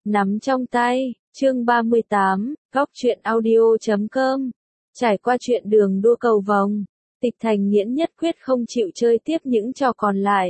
nắm trong tay, chương 38, góc truyện audio.com. Trải qua chuyện đường đua cầu vồng, Tịch Thành Nghiễn nhất quyết không chịu chơi tiếp những trò còn lại.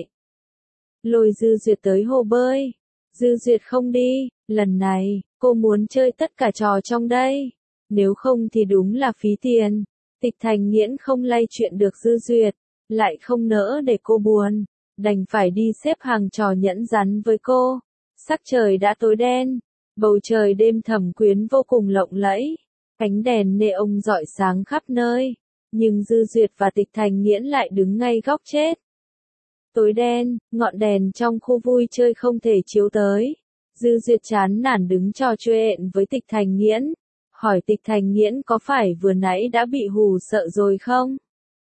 Lôi Dư Duyệt tới hồ bơi. Dư Duyệt không đi, lần này, cô muốn chơi tất cả trò trong đây. Nếu không thì đúng là phí tiền. Tịch Thành Nghiễn không lay chuyện được Dư Duyệt, lại không nỡ để cô buồn, đành phải đi xếp hàng trò nhẫn rắn với cô. Sắc trời đã tối đen, bầu trời đêm thẳm quyến vô cùng lộng lẫy, ánh đèn neon rọi sáng khắp nơi, nhưng Dư Duyệt và Tịch Thành Nghiễn lại đứng ngay góc chết. Tối đen, ngọn đèn trong khu vui chơi không thể chiếu tới. Dư Duyệt chán nản đứng trò chuyện với Tịch Thành Nghiễn, hỏi Tịch Thành Nghiễn có phải vừa nãy đã bị hù sợ rồi không?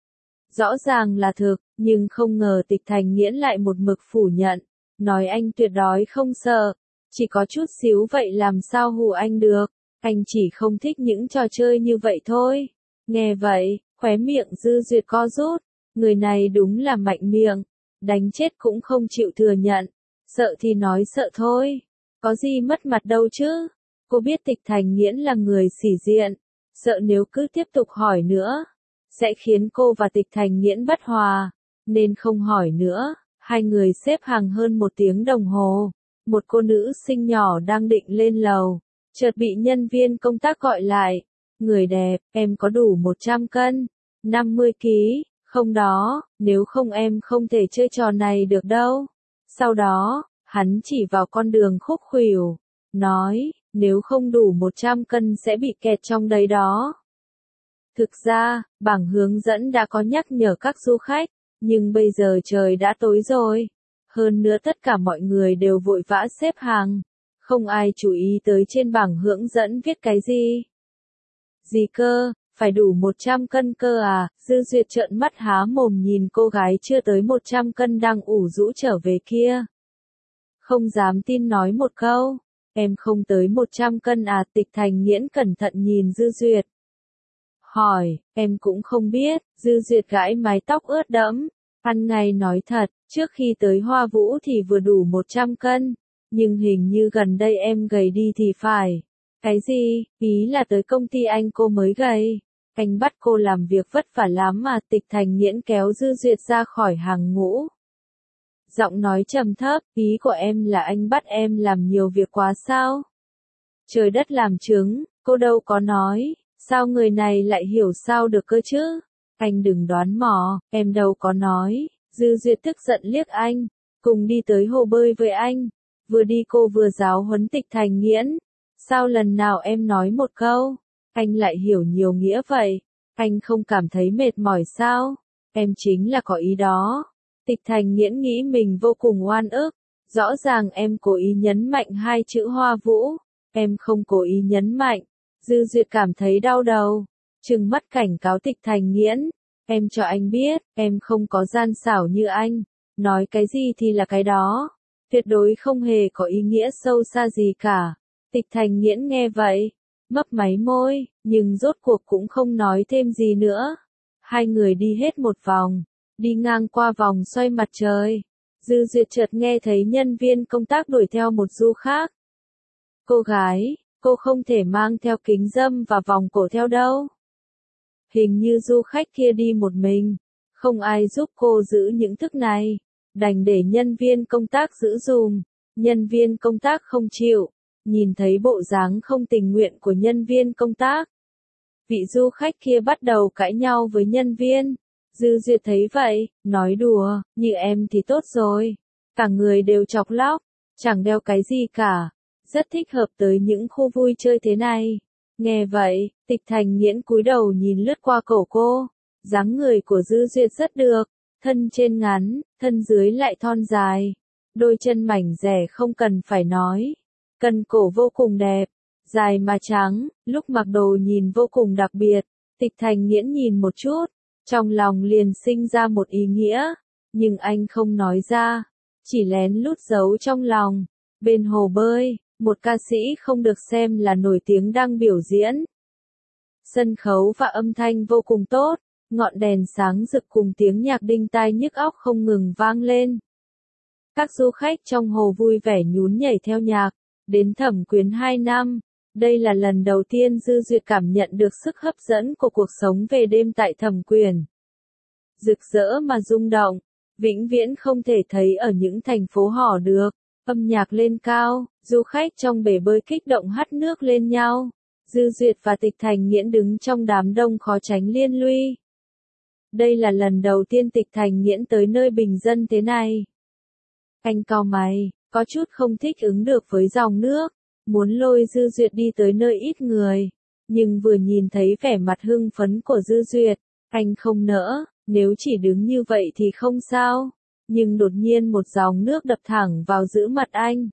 Rõ ràng là thực, nhưng không ngờ Tịch Thành Nghiễn lại một mực phủ nhận, nói anh tuyệt đối không sợ, chỉ có chút xíu vậy làm sao hù anh được, anh chỉ không thích những trò chơi như vậy thôi. Nghe vậy, khóe miệng Dư Duyệt co rút, người này đúng là mạnh miệng, đánh chết cũng không chịu thừa nhận, sợ thì nói sợ thôi, có gì mất mặt đâu chứ. Cô biết Tịch Thành Nghiễn là người sĩ diện, sợ nếu cứ tiếp tục hỏi nữa, sẽ khiến cô và Tịch Thành Nghiễn bất hòa, nên không hỏi nữa. Hai người xếp hàng hơn 1 tiếng đồng hồ, một cô nữ xinh nhỏ đang định lên lầu, chợt bị nhân viên công tác gọi lại. Người đẹp, em có đủ 100 cân, 50 kg, không đó, nếu không em không thể chơi trò này được đâu. Sau đó, hắn chỉ vào con đường khúc khuỷu, nói, nếu không đủ 100 cân sẽ bị kẹt trong đấy đó. Thực ra, bảng hướng dẫn đã có nhắc nhở các du khách, nhưng bây giờ trời đã tối rồi. Hơn nữa tất cả mọi người đều vội vã xếp hàng, không ai chú ý tới trên bảng hướng dẫn viết cái gì. Gì cơ, phải đủ 100 cân cơ à? Dư Duyệt trợn mắt há mồm nhìn cô gái chưa tới 100 cân đang ủ rũ trở về kia. Không dám tin nói một câu, em không tới 100 cân à? Tịch Thành Nghiễn cẩn thận nhìn Dư Duyệt. Hỏi, em cũng không biết. Dư Duyệt gãi mái tóc ướt đẫm, ăn ngay nói thật, trước khi tới Hoa Vũ thì vừa đủ 100 cân, nhưng hình như gần đây em gầy đi thì phải. Cái gì, ý là tới công ty anh cô mới gầy, anh bắt cô làm việc vất vả lắm mà. Tịch Thành Nghiễn kéo Dư Duyệt ra khỏi hàng ngũ. Giọng nói trầm thấp, ý của em là anh bắt em làm nhiều việc quá sao? Trời đất làm chứng, cô đâu có nói. Sao người này lại hiểu sao được cơ chứ? Anh đừng đoán mò, em đâu có nói. Dư Duyệt tức giận liếc anh, cùng đi tới hồ bơi với anh. Vừa đi cô vừa giáo huấn Tịch Thành Nghiễn. Sao lần nào em nói một câu, anh lại hiểu nhiều nghĩa vậy? Anh không cảm thấy mệt mỏi sao? Em chính là có ý đó. Tịch Thành Nghiễn nghĩ mình vô cùng oan ức. Rõ ràng em cố ý nhấn mạnh 2 chữ Hoa Vũ. Em không cố ý nhấn mạnh. Dư Duyệt cảm thấy đau đầu, trừng mắt cảnh cáo Tịch Thành Nghiễn, em cho anh biết, em không có gian xảo như anh, nói cái gì thì là cái đó, tuyệt đối không hề có ý nghĩa sâu xa gì cả. Tịch Thành Nghiễn nghe vậy, mấp máy môi, nhưng rốt cuộc cũng không nói thêm gì nữa. Hai người đi hết một vòng, đi ngang qua vòng xoay mặt trời, Dư Duyệt chợt nghe thấy nhân viên công tác đuổi theo một du khách. Cô gái, cô không thể mang theo kính râm và vòng cổ theo đâu. Hình như du khách kia đi một mình, không ai giúp cô giữ những thức này, đành để nhân viên công tác giữ dùm. Nhân viên công tác không chịu, nhìn thấy bộ dáng không tình nguyện của nhân viên công tác. Vị du khách kia bắt đầu cãi nhau với nhân viên. Dư Duyệt thấy vậy, nói đùa, như em thì tốt rồi, cả người đều chọc lóc, chẳng đeo cái gì cả. Rất thích hợp tới những khu vui chơi thế này. Nghe vậy, Tịch Thành Nghiễn cúi đầu nhìn lướt qua cổ cô. Dáng người của Dư Duyệt rất được, thân trên ngắn, thân dưới lại thon dài. Đôi chân mảnh dẻ không cần phải nói. Cần cổ vô cùng đẹp, dài mà trắng, lúc mặc đồ nhìn vô cùng đặc biệt. Tịch Thành Nghiễn nhìn một chút, trong lòng liền sinh ra một ý nghĩa, nhưng anh không nói ra, chỉ lén lút giấu trong lòng. Bên hồ bơi, một ca sĩ không được xem là nổi tiếng đang biểu diễn. Sân khấu và âm thanh vô cùng tốt, ngọn đèn sáng rực cùng tiếng nhạc đinh tai nhức óc không ngừng vang lên. Các du khách trong hồ vui vẻ nhún nhảy theo nhạc, đến Thẩm Quyến 2 năm. Đây là lần đầu tiên Dư Duyệt cảm nhận được sức hấp dẫn của cuộc sống về đêm tại Thẩm Quyến. Rực rỡ mà rung động, vĩnh viễn không thể thấy ở những thành phố hỏ được. Âm nhạc lên cao, du khách trong bể bơi kích động hắt nước lên nhau. Dư Duyệt và Tịch Thành Nghiễn đứng trong đám đông khó tránh liên lụy. Đây là lần đầu tiên Tịch Thành Nghiễn tới nơi bình dân thế này. Anh cau mày, có chút không thích ứng được với dòng nước, muốn lôi Dư Duyệt đi tới nơi ít người. Nhưng vừa nhìn thấy vẻ mặt hưng phấn của Dư Duyệt, anh không nỡ, nếu chỉ đứng như vậy thì không sao. Nhưng đột nhiên một dòng nước đập thẳng vào giữa mặt anh.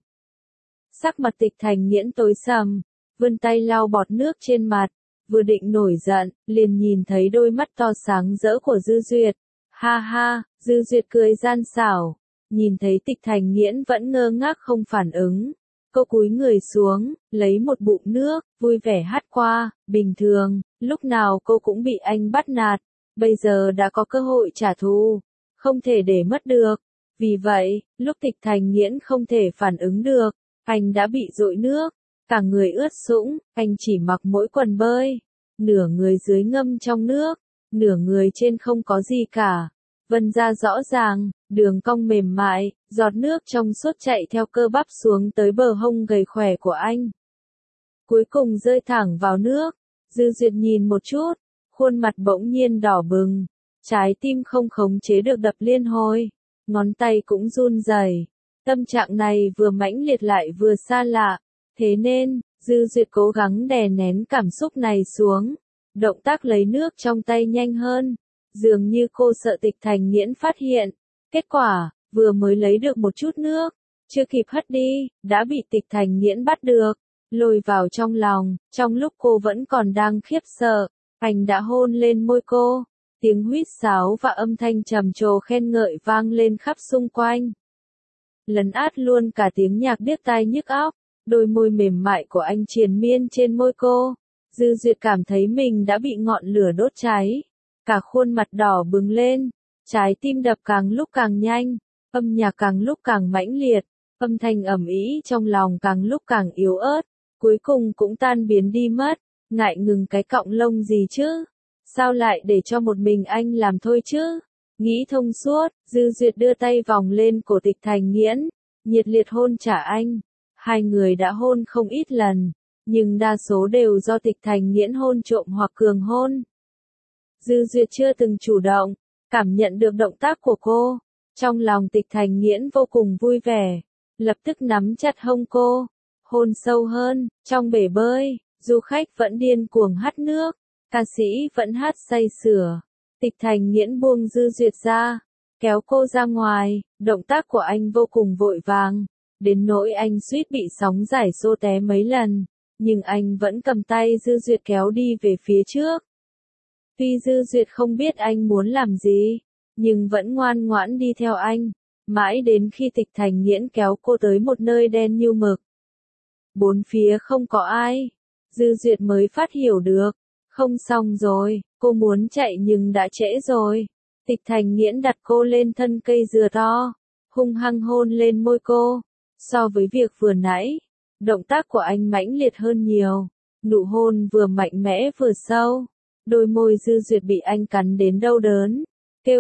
Sắc mặt Tịch Thành Nghiễn tối sầm, vươn tay lau bọt nước trên mặt, vừa định nổi giận, liền nhìn thấy đôi mắt to sáng rỡ của Dư Duyệt. Ha ha, Dư Duyệt cười gian xảo, nhìn thấy Tịch Thành Nghiễn vẫn ngơ ngác không phản ứng. Cô cúi người xuống, lấy một bụng nước, vui vẻ hắt qua, bình thường, lúc nào cô cũng bị anh bắt nạt, bây giờ đã có cơ hội trả thù, không thể để mất được. Vì vậy, lúc Tịch Thành Nghiễn không thể phản ứng được, anh đã bị dội nước, cả người ướt sũng, anh chỉ mặc mỗi quần bơi, nửa người dưới ngâm trong nước, nửa người trên không có gì cả. Vân ra rõ ràng, đường cong mềm mại, giọt nước trong suốt chạy theo cơ bắp xuống tới bờ hông gầy khỏe của anh. Cuối cùng rơi thẳng vào nước, Dư Duyệt nhìn một chút, khuôn mặt bỗng nhiên đỏ bừng, trái tim không khống chế được đập liên hồi, ngón tay cũng run rẩy. Tâm trạng này vừa mãnh liệt lại vừa xa lạ, thế nên, Dư Duyệt cố gắng đè nén cảm xúc này xuống, động tác lấy nước trong tay nhanh hơn. Dường như cô sợ Tịch Thành Nghiễn phát hiện. Kết quả, vừa mới lấy được một chút nước, chưa kịp hất đi, đã bị Tịch Thành Nghiễn bắt được, lôi vào trong lòng. Trong lúc cô vẫn còn đang khiếp sợ, anh đã hôn lên môi cô. Tiếng huýt sáo và âm thanh trầm trồ khen ngợi vang lên khắp xung quanh, lấn át luôn cả tiếng nhạc điếc tai nhức óc. Đôi môi mềm mại của anh triền miên trên môi cô. Dư Duyệt cảm thấy mình đã bị ngọn lửa đốt cháy. Cả khuôn mặt đỏ bừng lên, trái tim đập càng lúc càng nhanh, âm nhạc càng lúc càng mãnh liệt, âm thanh ầm ĩ trong lòng càng lúc càng yếu ớt, cuối cùng cũng tan biến đi mất. Ngại ngừng cái cọng lông gì chứ? Sao lại để cho một mình anh làm thôi chứ? Nghĩ thông suốt, Dư Duyệt đưa tay vòng lên cổ Tịch Thành Nghiễn, nhiệt liệt hôn trả anh. Hai người đã hôn không ít lần, nhưng đa số đều do Tịch Thành Nghiễn hôn trộm hoặc cường hôn. Dư Duyệt chưa từng chủ động, cảm nhận được động tác của cô. Trong lòng Tịch Thành Nghiễn vô cùng vui vẻ, lập tức nắm chặt hông cô, hôn sâu hơn. Trong bể bơi, du khách vẫn điên cuồng hắt nước, ca sĩ vẫn hát say sưa. Tịch Thành Nghiễn buông Dư Duyệt ra, kéo cô ra ngoài, động tác của anh vô cùng vội vàng, đến nỗi anh suýt bị sóng giải xô té mấy lần, nhưng anh vẫn cầm tay Dư Duyệt kéo đi về phía trước. Tuy Dư Duyệt không biết anh muốn làm gì, nhưng vẫn ngoan ngoãn đi theo anh, mãi đến khi Tịch Thành Nghiễn kéo cô tới một nơi đen như mực. Bốn phía không có ai, Dư Duyệt mới phát hiểu được, không xong rồi, cô muốn chạy nhưng đã trễ rồi. Tịch Thành Nghiễn đặt cô lên thân cây dừa to, hung hăng hôn lên môi cô. So với việc vừa nãy, động tác của anh mãnh liệt hơn nhiều, nụ hôn vừa mạnh mẽ vừa sâu. Đôi môi Dư Duyệt bị anh cắn đến đau đớn, kêu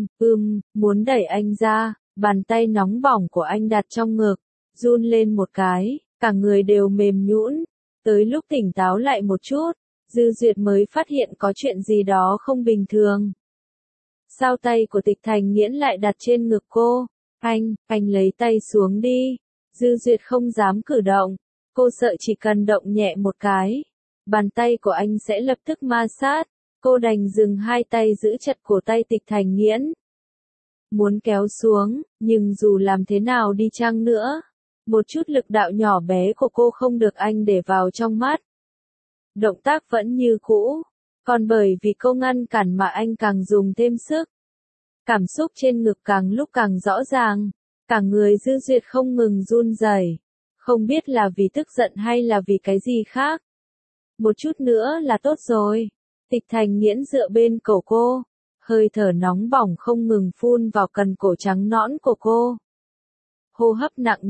muốn đẩy anh ra, bàn tay nóng bỏng của anh đặt trong ngực, run lên một cái, cả người đều mềm nhũn. Tới lúc tỉnh táo lại một chút, Dư Duyệt mới phát hiện có chuyện gì đó không bình thường. Sao tay của Tịch Thành Nghiễn lại đặt trên ngực cô? Anh lấy tay xuống đi. Dư Duyệt không dám cử động, cô sợ chỉ cần động nhẹ một cái, bàn tay của anh sẽ lập tức ma sát. Cô đành dừng hai tay giữ chặt cổ tay Tịch Thành Nghiễn. Muốn kéo xuống, nhưng dù làm thế nào đi chăng nữa, một chút lực đạo nhỏ bé của cô không được anh để vào trong mắt. Động tác vẫn như cũ, còn bởi vì cô ngăn cản mà anh càng dùng thêm sức. Cảm xúc trên ngực càng lúc càng rõ ràng, cả người Dư Duyệt không ngừng run rẩy, không biết là vì tức giận hay là vì cái gì khác. Một chút nữa là tốt rồi. Tịch Thành Nghiễn dựa bên cổ cô, hơi thở nóng bỏng không ngừng phun vào cần cổ trắng nõn của cô. Hô hấp nặng nhọc,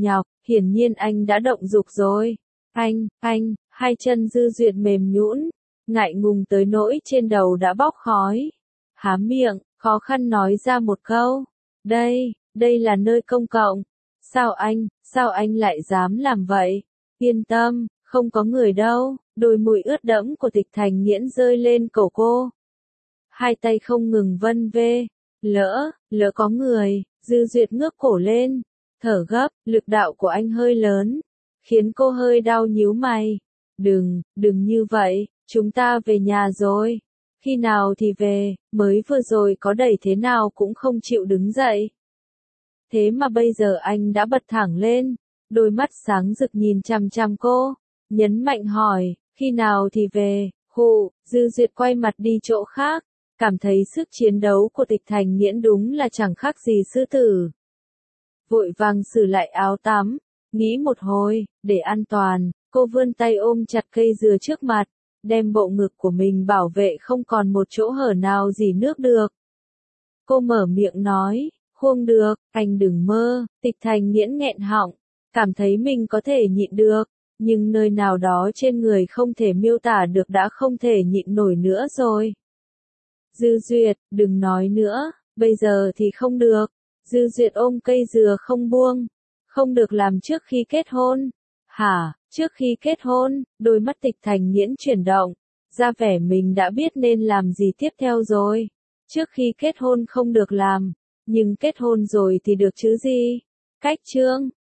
Hiển nhiên anh đã động dục rồi. Anh, hai chân Dư Duyệt mềm nhũn, ngại ngùng tới nỗi trên đầu đã bốc khói. Há miệng, khó khăn nói ra một câu. Đây là nơi công cộng. Sao anh lại dám làm vậy? Yên tâm, không có người đâu. Đôi môi ướt đẫm của Tịch Thành Nghiễn rơi lên cổ cô. Hai tay không ngừng vân vê. Lỡ có người. Dư Duyệt ngước cổ lên, thở gấp, lực đạo của anh hơi lớn, khiến cô hơi đau nhíu mày. Đừng như vậy, chúng ta về nhà rồi. Khi nào thì về, mới vừa rồi có đẩy thế nào cũng không chịu đứng dậy. Thế mà bây giờ anh đã bật thẳng lên, đôi mắt sáng rực nhìn chằm chằm cô, nhấn mạnh hỏi, khi nào thì về. Dư Duyệt quay mặt đi chỗ khác, cảm thấy sức chiến đấu của Tịch Thành Nghiễn đúng là chẳng khác gì sư tử. Vội vàng sửa lại áo tắm, nghĩ một hồi, để an toàn, cô vươn tay ôm chặt cây dừa trước mặt, đem bộ ngực của mình bảo vệ không còn một chỗ hở nào rỉ nước được. Cô mở miệng nói, không được, anh đừng mơ. Tịch Thành Nghiễn nghẹn họng, cảm thấy mình có thể nhịn được, nhưng nơi nào đó trên người không thể miêu tả được đã không thể nhịn nổi nữa rồi. Dư Duyệt, đừng nói nữa, bây giờ thì không được. Dư Duyệt ôm cây dừa không buông. Không được làm trước khi kết hôn. Hả, trước khi kết hôn? Đôi mắt Tịch Thành Nghiễn chuyển động, ra vẻ mình đã biết nên làm gì tiếp theo rồi. Trước khi kết hôn không được làm, nhưng kết hôn rồi thì được chứ gì? Cách chương